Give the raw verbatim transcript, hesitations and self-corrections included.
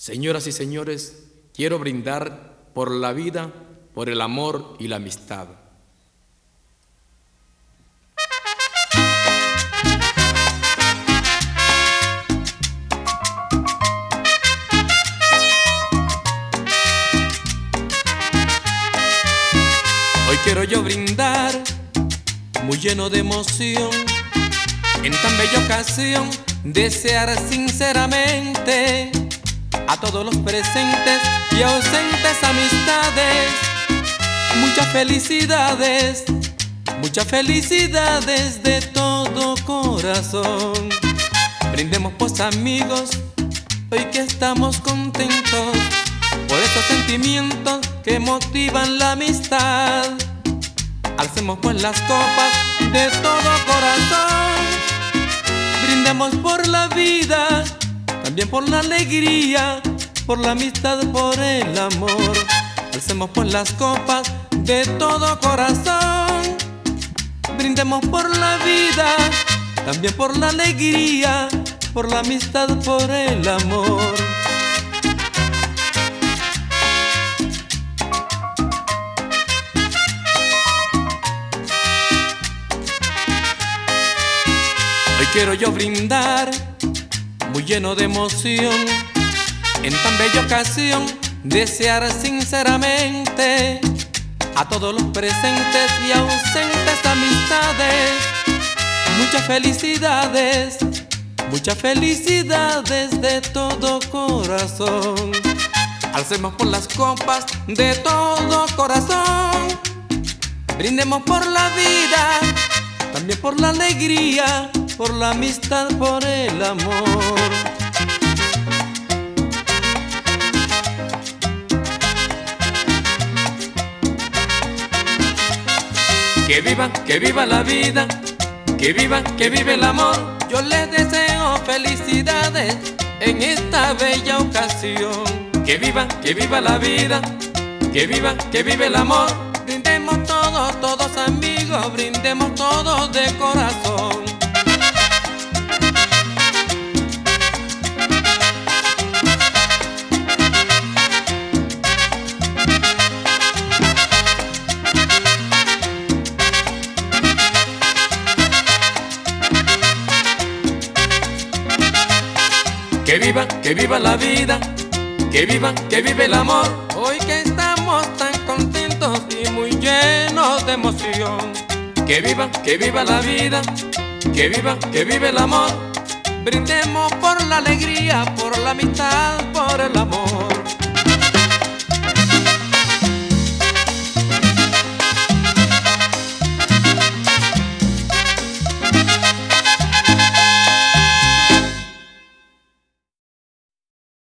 Señoras y señores, quiero brindar por la vida, por el amor y la amistad. Hoy quiero yo brindar, muy lleno de emoción, en tan bella ocasión, desear sinceramente a todos los presentes y ausentes amistades, muchas felicidades, muchas felicidades de todo corazón. Brindemos pues amigos, hoy que estamos contentos por estos sentimientos que motivan la amistad. Alcemos pues las copas de todo corazón, brindemos por la vida, también por la alegría, por la amistad, por el amor. Alcemos pues las copas de todo corazón, brindemos por la vida, también por la alegría, por la amistad, por el amor. Hoy quiero yo brindar, muy lleno de emoción, en tan bella ocasión, desear sinceramente a todos los presentes y ausentes amistades, muchas felicidades, muchas felicidades de todo corazón. Alcemos por las copas de todo corazón, brindemos por la vida, también por la alegría, por la amistad, por el amor. Que viva, que viva la vida, que viva, que vive el amor. Yo les deseo felicidades en esta bella ocasión. Que viva, que viva la vida, que viva, que vive el amor. Brindemos todos, todos amigos, brindemos todos de corazón. Que viva, que viva la vida, que viva, que vive el amor. Hoy que estamos tan contentos y muy llenos de emoción. Que viva, que viva la vida, que viva, que vive el amor. Brindemos por la alegría, por la amistad, por el amor.